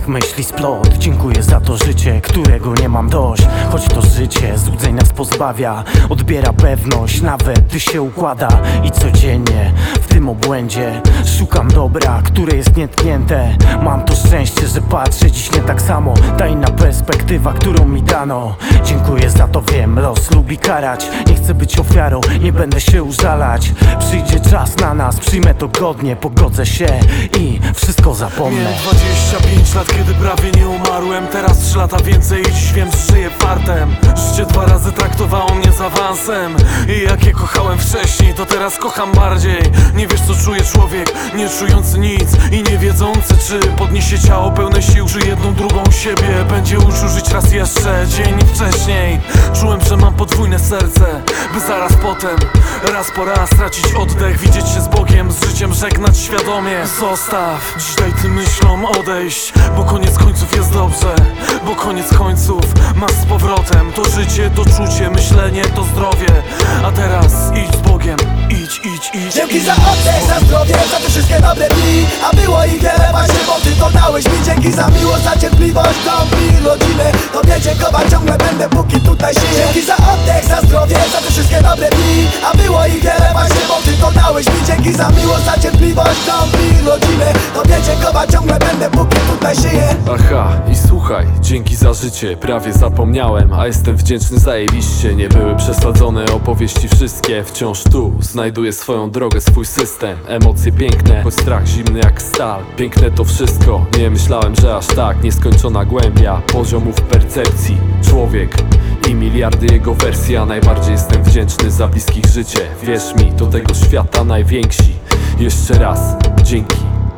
Tych myśli splot. Dziękuję za to życie, którego nie mam dość. Choć to życie złudzeń nas pozbawia, odbiera pewność, nawet gdy się układa. I codziennie w tym obłędzie szukam dobra, które jest nietknięte. Mam to szczęście, że patrzę dziś nie tak samo. Ta inna perspektywa, którą mi dano. Dziękuję za to, wiem, los lubi karać. Nie chcę być ofiarą, nie będę się użalać. Przyjdzie czas na nas, przyjmę to godnie, pogodzę się i wszystko zapomnę. Miałem 25 lat, kiedy prawie nie umarłem. Teraz 3 lata więcej i dziś wiem, że żyję fartem. Życie 2 razy traktowało mnie z awansem. I jak je kochałem wcześniej, to teraz kocham bardziej. Nie wiesz, co czuje człowiek, nie czujący nic i nie wiedzący, czy podniesie ciało pełne sił, czy jedną drugą siebie będzie uczył żyć raz jeszcze, dzień wcześniej. Czułem, że mam podwójne serce, by zaraz potem, raz po raz tracić oddech, widzieć się z Bogiem, z życiem żegnać świadomie. Zostaw, dziś daj tym myślom odejść, bo koniec końców jest dobrze. Bo koniec końców masz z powrotem to życie, to czucie, myślenie, to zdrowie. A teraz idź z Bogiem, idź. Dzięki za oddech, za zdrowie, za te wszystkie dobre dni. A było ich wiele właśnie, bo ty to dałeś mi. Dzięki za miłość, za cierpliwość, dom i rodziny. Tobie dziękować ciągle będę, póki tutaj żyję. Dzięki za oddech, za zdrowie, za te wszystkie dobre dni. A było ich wiele właśnie, bo ty to dałeś mi. Dzięki za miłość, za cierpliwość, dom i rodziny. Tobie dziękować ciągle będę, póki tutaj żyję. Aha, i słuchaj, dzięki za życie, prawie zapomniałem. A jestem wdzięczny zajebiście. Nie były przesadzone opowieści wszystkie. Wciąż tu znajduję swoją drogę, swój system. Emocje piękne, choć strach zimny jak stal. Piękne to wszystko, nie myślałem, że aż tak. Nieskończona głębia poziomów percepcji. Człowiek i miliardy jego wersji. A najbardziej jestem wdzięczny za bliskich życie. Wierz mi, do tego świata najwięksi. Jeszcze raz, dzięki.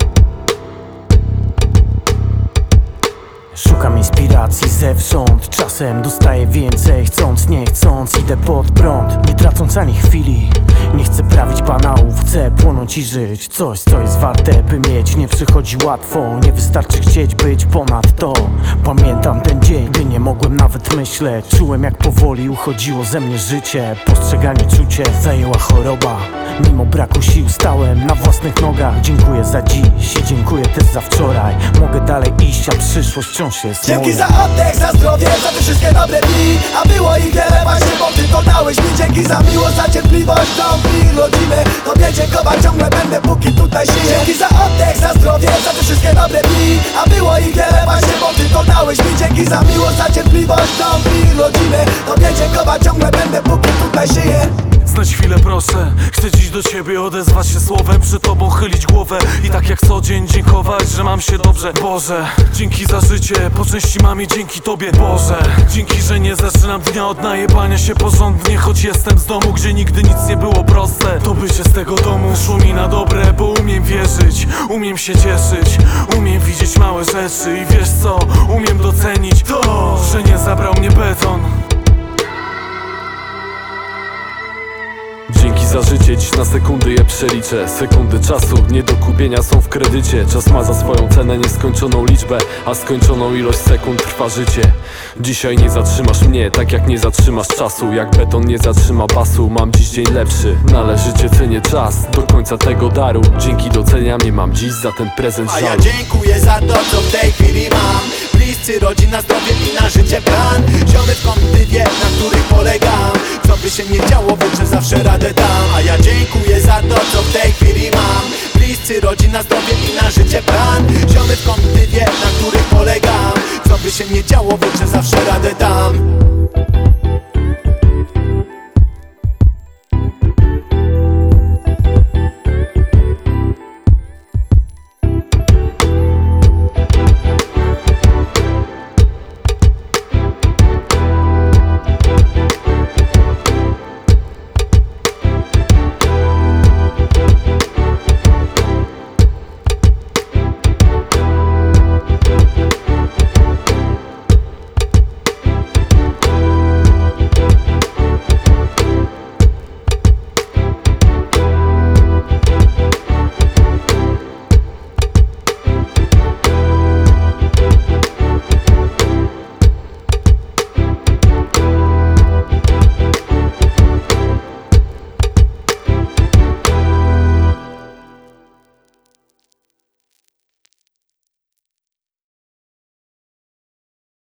Szukam inspiracji zewsząd, czasem dostaję więcej. Chcąc, nie chcąc, idę pod prąd, nie tracąc ani chwili. Nie chcę prawić banałów, chcę płonąć i żyć. Coś, co jest warte, by mieć, nie przychodzi łatwo. Nie wystarczy chcieć być ponad to. Pamiętam ten dzień, gdy nie mogłem nawet myśleć. Czułem, jak powoli uchodziło ze mnie życie. Postrzeganie czucie zajęła choroba. Mimo braku sił stałem na własnych nogach. Dziękuję za dziś i dziękuję też za wczoraj. Mogę dalej iść, a przyszłość wciąż jest moja. Dzięki za oddech, za zdrowie, za te wszystkie dobre dni. A było ich wiele właśnie, bo ty to dałeś mi. Dzięki za miłość, za cierpliwość, dom i rodziny. Tobie dziękować ciągle będę, póki tutaj żyję. Dzięki za oddech, za zdrowie, za te wszystkie dobre dni. A było ich wiele właśnie, bo ty to dałeś mi. Dzięki za miłość, za cierpliwość, dom i rodziny. Tobie dziękować ciągle będę, póki tutaj żyję. Znać chwilę proszę, chcę dziś do ciebie odezwać się słowem, przy tobą chylić głowę i tak jak co dzień dziękować, że mam się dobrze. Boże, dzięki za życie, po części mamie, dzięki tobie. Boże, dzięki, że nie zaczynam dnia od najebania się porządnie. Choć jestem z domu, gdzie nigdy nic nie było proste. To bycie z tego domu szło mi na dobre, bo umiem wierzyć, umiem się cieszyć, umiem widzieć małe rzeczy. I wiesz co, umiem docenić to, że nie zabrał mnie beton. Dzięki za życie, dziś na sekundy je przeliczę. Sekundy czasu nie do kupienia są w kredycie. Czas ma za swoją cenę nieskończoną liczbę, a skończoną ilość sekund trwa życie. Dzisiaj nie zatrzymasz mnie, tak jak nie zatrzymasz czasu. Jak beton nie zatrzyma basu, mam dziś dzień lepszy. Należycie cenię czas do końca tego daru. Dzięki docenia mnie mam dziś za ten prezent żalu. A ja dziękuję za to, co w tej chwili mam. Bliscy, rodzina, zdrowie i na życie plan. Ziomy w kondywie, na których polegam. Co by się nie działo, włóczę zawsze radę dam. A ja dziękuję za to, co w tej chwili mam. Bliscy, rodzina, zdrowie i na życie plan. Ziomy w kondywie, na których polegam. Co by się nie działo, włóczę zawsze radę dam.